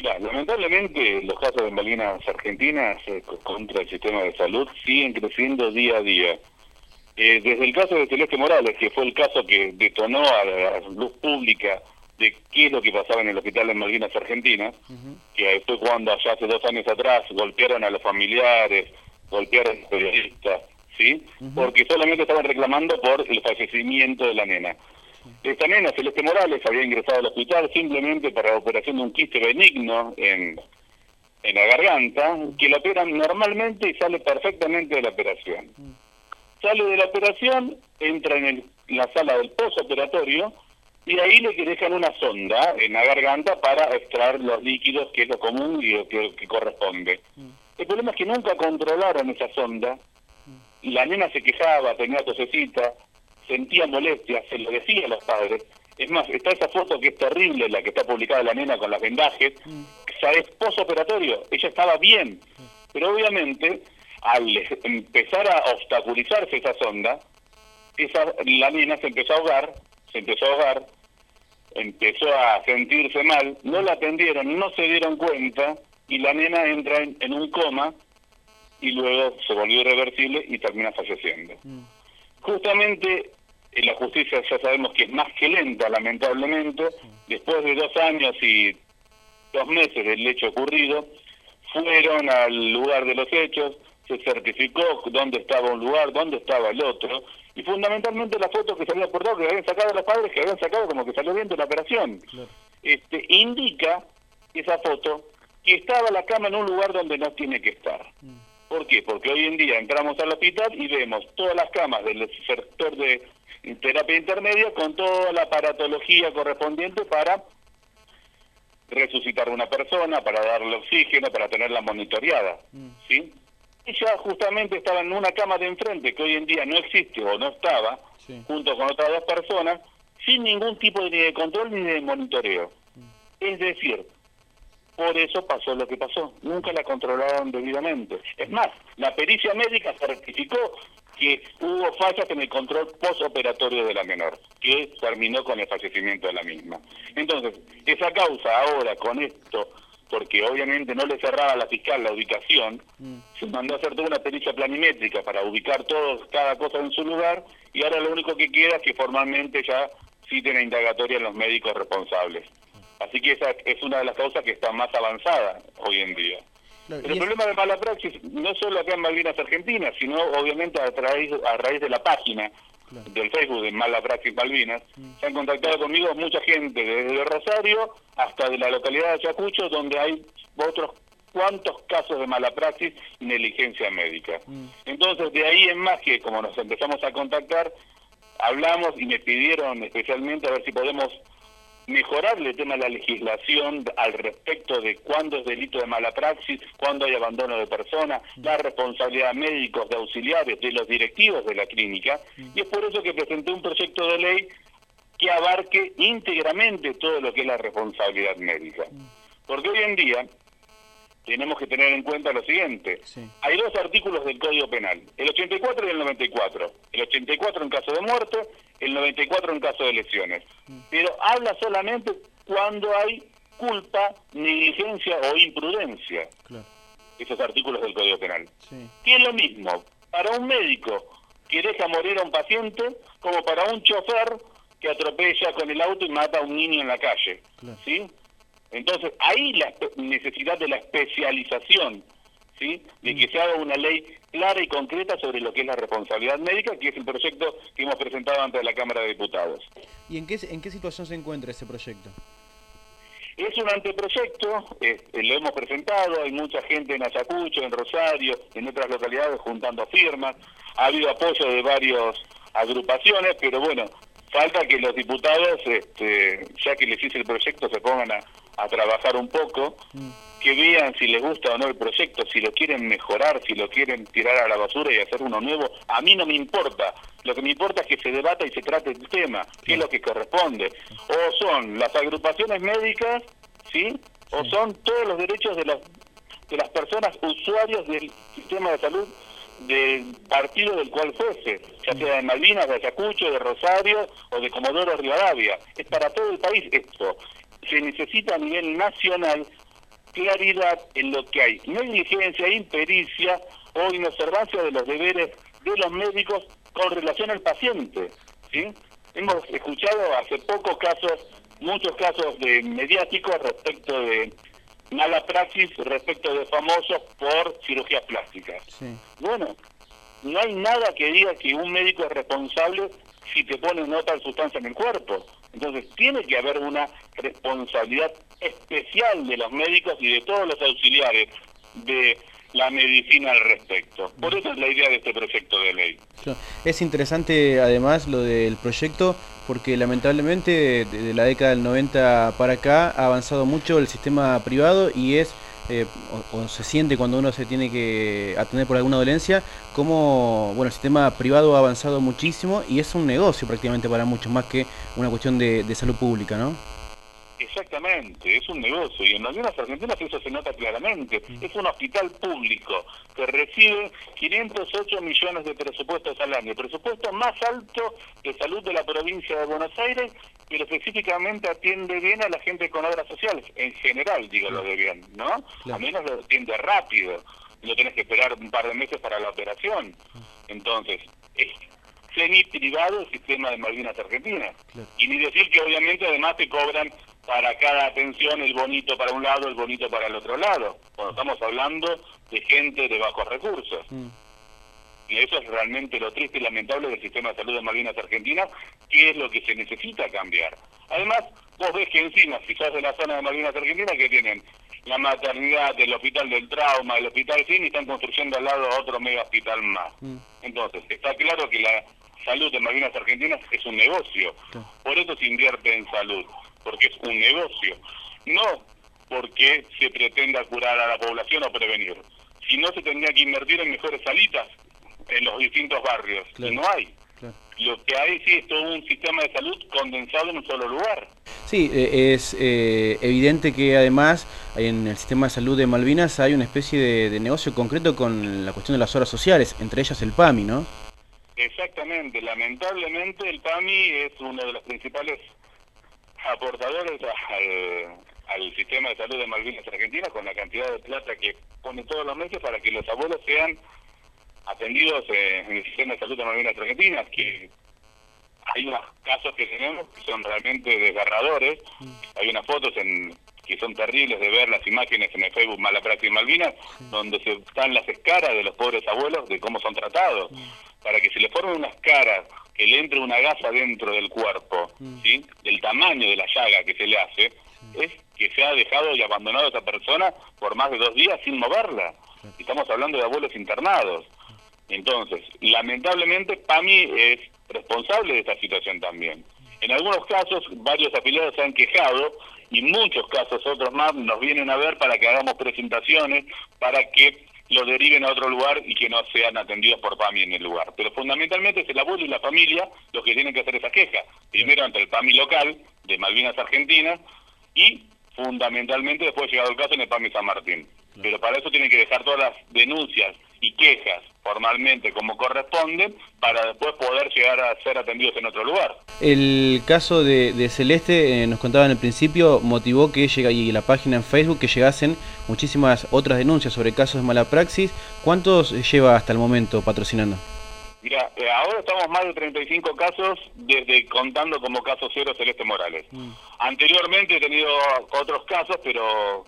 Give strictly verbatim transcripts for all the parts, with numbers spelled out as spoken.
Ya, lamentablemente los casos de Malvinas Argentinas eh, co- contra el sistema de salud siguen creciendo día a día. Eh, desde el caso de Celeste Morales, que fue el caso que detonó a la luz pública de qué es lo que pasaba en el hospital de Malvinas Argentinas, Ujú, que fue cuando allá hace dos años atrás golpearon a los familiares, golpearon a los periodistas, ¿sí? ujú, Porque solamente estaban reclamando por el fallecimiento de la nena. Esta nena, Celeste Morales, había ingresado al hospital simplemente para la operación de un quiste benigno en, en la garganta, que la operan normalmente y sale perfectamente de la operación. Sale de la operación, entra en, el, en la sala del postoperatorio y ahí le dejan una sonda en la garganta para extraer los líquidos, que es lo común y lo que, que corresponde. El problema es que nunca controlaron esa sonda. La nena se quejaba, tenía tosecita, sentía molestia, se lo decía a los padres. Es más, está esa foto que es terrible, la que está publicada de la nena con las vendajes, que es postoperatorio, ella estaba bien, pero obviamente al empezar a obstaculizarse esa sonda, esa, la nena se empezó a ahogar, se empezó a ahogar, empezó a sentirse mal, no la atendieron, no se dieron cuenta, y la nena entra en, en un coma, y luego se volvió irreversible y termina falleciendo. mm, Justamente eh, la justicia ya sabemos que es más que lenta, lamentablemente, después de dos años y dos meses del hecho ocurrido, fueron al lugar de los hechos, se certificó dónde estaba un lugar, dónde estaba el otro, y fundamentalmente la foto que se había aportado, que habían sacado los padres, que habían sacado como que salió bien de la operación, claro. este, indica esa foto que estaba la cama en un lugar donde no tiene que estar. Mm, ¿Por qué? Porque hoy en día entramos al hospital y vemos todas las camas del sector de terapia intermedia con toda la aparatología correspondiente para resucitar a una persona, para darle oxígeno, para tenerla monitoreada, mm, ¿sí? Ella justamente estaba en una cama de enfrente que hoy en día no existe o no estaba, sí. junto con otras dos personas, sin ningún tipo de, ni de control ni de monitoreo. Es decir, por eso pasó lo que pasó. Nunca la controlaron debidamente. Es más, la pericia médica certificó que hubo fallas en el control postoperatorio de la menor, que terminó con el fallecimiento de la misma. Entonces, esa causa ahora con esto, porque obviamente no le cerraba a la fiscal la ubicación, Mm, se mandó a hacer toda una pericia planimétrica para ubicar todo, cada cosa en su lugar, y ahora lo único que queda es que formalmente ya citen a indagatoria a los médicos responsables. Así que esa es una de las causas que está más avanzada hoy en día. claro, Pero y el es- problema de mala praxis no solo acá en Malvinas Argentinas, sino obviamente a raíz, a raíz de la página claro. del Facebook de Mala Praxis Malvinas, Mm. se han contactado conmigo mucha gente, desde Rosario hasta de la localidad de Ayacucho, donde hay otros cuantos casos de mala praxis y negligencia médica. Mm. Entonces, de ahí en más que como nos empezamos a contactar, hablamos y me pidieron especialmente a ver si podemos mejorar el tema de la legislación al respecto de cuándo es delito de mala praxis, cuándo hay abandono de personas, la responsabilidad de médicos, de auxiliares, de los directivos de la clínica, y es por eso que presenté un proyecto de ley que abarque íntegramente todo lo que es la responsabilidad médica. Porque hoy en día tenemos que tener en cuenta lo siguiente. Sí. Hay dos artículos del Código Penal, el ochenta y cuatro y el noventa y cuatro. El ochenta y cuatro en caso de muerte, el noventa y cuatro en caso de lesiones. Pero habla solamente cuando hay culpa, negligencia o imprudencia, Claro. esos artículos del Código Penal. Sí. Que es lo mismo para un médico que deja morir a un paciente como para un chofer que atropella con el auto y mata a un niño en la calle. Claro. ¿Sí? Entonces, ahí la espe- necesidad de la especialización, ¿sí? De que se haga una ley clara y concreta sobre lo que es la responsabilidad médica, que es el proyecto que hemos presentado ante la Cámara de Diputados. ¿Y en qué, en qué situación se encuentra ese proyecto? Es un anteproyecto, eh, lo hemos presentado, hay mucha gente en Ayacucho, en Rosario, en otras localidades juntando firmas, ha habido apoyo de varias agrupaciones, pero bueno, falta que los diputados, este, ya que les hice el proyecto, se pongan a, a trabajar un poco, que vean si les gusta o no el proyecto, si lo quieren mejorar, si lo quieren tirar a la basura y hacer uno nuevo. A mí no me importa, lo que me importa es que se debata y se trate el tema, qué es lo que corresponde. O son las agrupaciones médicas, ¿sí? O son todos los derechos de, los, de las personas usuarios del sistema de salud del partido del cual fuese, ya sea de Malvinas, de Ayacucho, de Rosario o de Comodoro Rivadavia. Es para todo el país esto. Se necesita a nivel nacional claridad en lo que hay negligencia, impericia o inobservancia de los deberes de los médicos con relación al paciente, ¿sí? Hemos escuchado hace pocos casos, muchos casos de mediáticos respecto de mala praxis, respecto de famosos por cirugías plásticas. Sí. Bueno, no hay nada que diga que un médico es responsable si te pone otra sustancia en el cuerpo. Entonces tiene que haber una responsabilidad especial de los médicos y de todos los auxiliares de la medicina al respecto. Por eso es la idea de este proyecto de ley. Es interesante además lo del proyecto porque lamentablemente desde la década del noventa para acá ha avanzado mucho el sistema privado y es eh, o, o se siente cuando uno se tiene que atender por alguna dolencia como bueno el sistema privado ha avanzado muchísimo y es un negocio prácticamente para muchos más que una cuestión de, de salud pública, ¿no? Exactamente, es un negocio y en algunas Argentinas eso se nota claramente. Es un hospital público que recibe quinientos ocho millones de presupuestos al año, el presupuesto más alto de salud de la provincia de Buenos Aires, pero específicamente atiende bien a la gente con obras sociales, en general digo lo de bien, ¿no? Claro. A menos lo atiende rápido, no tenés que esperar un par de meses para la operación. Entonces, es semi-privado el sistema de Malvinas Argentinas. Claro. Y ni decir que obviamente además te cobran para cada atención el bonito para un lado, el bonito para el otro lado, cuando estamos hablando de gente de bajos recursos. Mm. Y eso es realmente lo triste y lamentable del sistema de salud de Malvinas Argentinas, que es lo que se necesita cambiar. Además, vos ves que encima, si sos de la zona de Malvinas Argentinas, que tienen la maternidad, el hospital del trauma, el hospital fin, y están construyendo al lado otro mega hospital más. Mm. Entonces, está claro que la salud de Malvinas Argentinas es un negocio. Sí. Por eso se invierte en salud, porque es un negocio. No porque se pretenda curar a la población o prevenir, sino se tendría que invertir en mejores salitas en los distintos barrios. Claro. Y no hay. Claro. Lo que hay sí es todo un sistema de salud condensado en un solo lugar. Sí, eh, es eh, evidente que además en el sistema de salud de Malvinas hay una especie de, de negocio concreto con la cuestión de las obras sociales, entre ellas el PAMI, ¿no? Exactamente, lamentablemente el PAMI es uno de los principales aportadores al, al sistema de salud de Malvinas Argentinas, con la cantidad de plata que pone todos los meses para que los abuelos sean atendidos eh, en el sistema de salud de Malvinas Argentinas, que hay unos casos que tenemos que son realmente desgarradores. Mm. Hay unas fotos en que son terribles de ver las imágenes en el Facebook Mala Praxis Malvinas, sí. donde se están las escaras de los pobres abuelos de cómo son tratados, mm. para que se les formen unas caras, que le entre una gasa dentro del cuerpo, mm. ¿sí? del tamaño de la llaga que se le hace, sí. es que se ha dejado y abandonado a esa persona por más de dos días sin moverla. Sí. Estamos hablando de abuelos internados. Entonces, lamentablemente, PAMI es responsable de esta situación también. En algunos casos, varios afiliados se han quejado y muchos casos, otros más, nos vienen a ver para que hagamos presentaciones, para que lo deriven a otro lugar y que no sean atendidos por PAMI en el lugar. Pero fundamentalmente es el abuelo y la familia los que tienen que hacer esa queja. Primero ante el PAMI local de Malvinas Argentinas y fundamentalmente después llegado el caso en el PAMI San Martín. Pero para eso tienen que dejar todas las denuncias y quejas formalmente como corresponden para después poder llegar a ser atendidos en otro lugar. El caso de, de Celeste, eh, nos contaba en el principio, motivó que llega y la página en Facebook que llegasen muchísimas otras denuncias sobre casos de mala praxis. ¿Cuántos lleva hasta el momento patrocinando? Mira, eh, ahora estamos más de treinta y cinco casos desde contando como caso cero Celeste Morales. Mm. Anteriormente he tenido otros casos, pero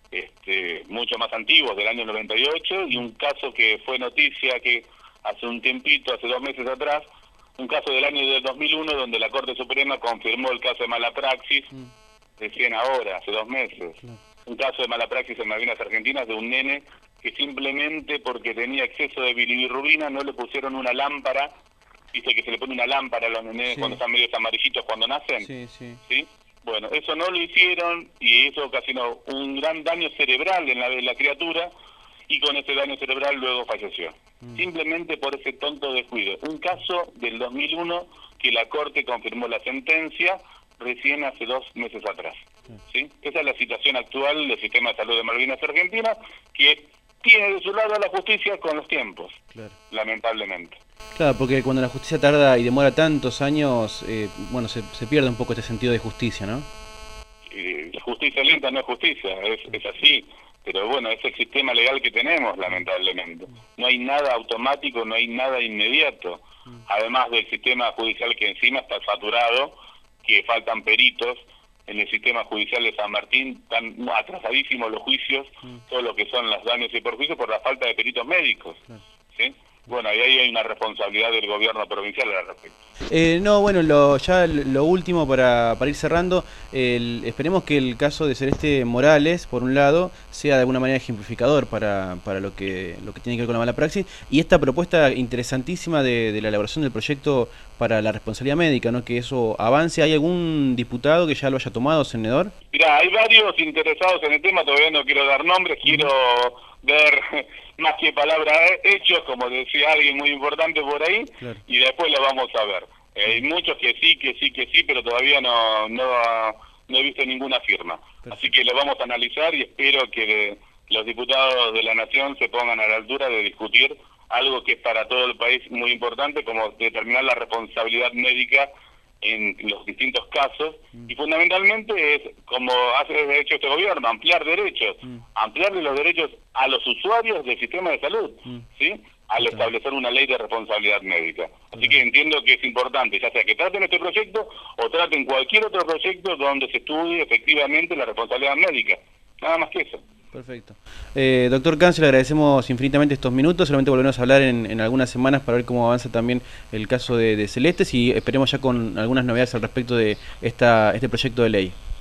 este, mucho más antiguos, del año noventa y ocho, y un caso que fue noticia que hace un tiempito, hace dos meses atrás, un caso del año del dos mil uno donde la Corte Suprema confirmó el caso de mala praxis, mm. recién ahora, hace dos meses. Mm. Un caso de mala praxis en Malvinas Argentinas de un nene que simplemente porque tenía exceso de bilirrubina no le pusieron una lámpara, viste que se le pone una lámpara a los nenes sí. cuando están medios amarillitos cuando nacen, sí, sí. ¿sí? Bueno, eso no lo hicieron y eso ocasionó un gran daño cerebral en la, en la criatura y con ese daño cerebral luego falleció. Mm. Simplemente por ese tonto descuido. Un caso del dos mil uno que la Corte confirmó la sentencia recién hace dos meses atrás. ¿Sí? Esa es la situación actual del sistema de salud de Malvinas Argentinas, que tiene de su lado a la justicia con los tiempos, claro. lamentablemente. Claro, porque cuando la justicia tarda y demora tantos años, eh, bueno, se, se pierde un poco este sentido de justicia, ¿no? y justicia lenta no es justicia, es, es así. Pero bueno, es el sistema legal que tenemos, lamentablemente. No hay nada automático, no hay nada inmediato. Además del sistema judicial que encima está saturado, que faltan peritos. En el sistema judicial de San Martín están atrasadísimos los juicios, todo lo que son los daños y perjuicios por la falta de peritos médicos. ¿Sí? Bueno, y ahí hay una responsabilidad del gobierno provincial al respecto. Eh, no, bueno, lo, ya lo último para, para ir cerrando, el, esperemos que el caso de Celeste Morales, por un lado, sea de alguna manera ejemplificador para, para lo que lo que tiene que ver con la mala praxis, y esta propuesta interesantísima de, de la elaboración del proyecto para la responsabilidad médica, ¿no? Que eso avance. ¿Hay algún diputado que ya lo haya tomado, senador? Mirá, hay varios interesados en el tema, todavía no quiero dar nombres, quiero ver más que palabras, hechos, como decía alguien muy importante por ahí, claro. Y después lo vamos a ver. Eh, hay muchos que sí, que sí, que sí, pero todavía no no, no he visto ninguna firma. Perfecto. Así que lo vamos a analizar y espero que los diputados de la Nación se pongan a la altura de discutir algo que es para todo el país muy importante, como determinar la responsabilidad médica en los distintos casos, mm. y fundamentalmente es, como hace de hecho este gobierno, ampliar derechos, mm. ampliarle los derechos a los usuarios del sistema de salud, mm. ¿sí? Al establecer una ley de responsabilidad médica. Así que entiendo que es importante, ya sea que traten este proyecto o traten cualquier otro proyecto donde se estudie efectivamente la responsabilidad médica. Nada más que eso. Perfecto. Eh, doctor Cáncer, le agradecemos infinitamente estos minutos. Solamente volveremos a hablar en, en algunas semanas para ver cómo avanza también el caso de, de Celestes y esperemos ya con algunas novedades al respecto de esta, este proyecto de ley.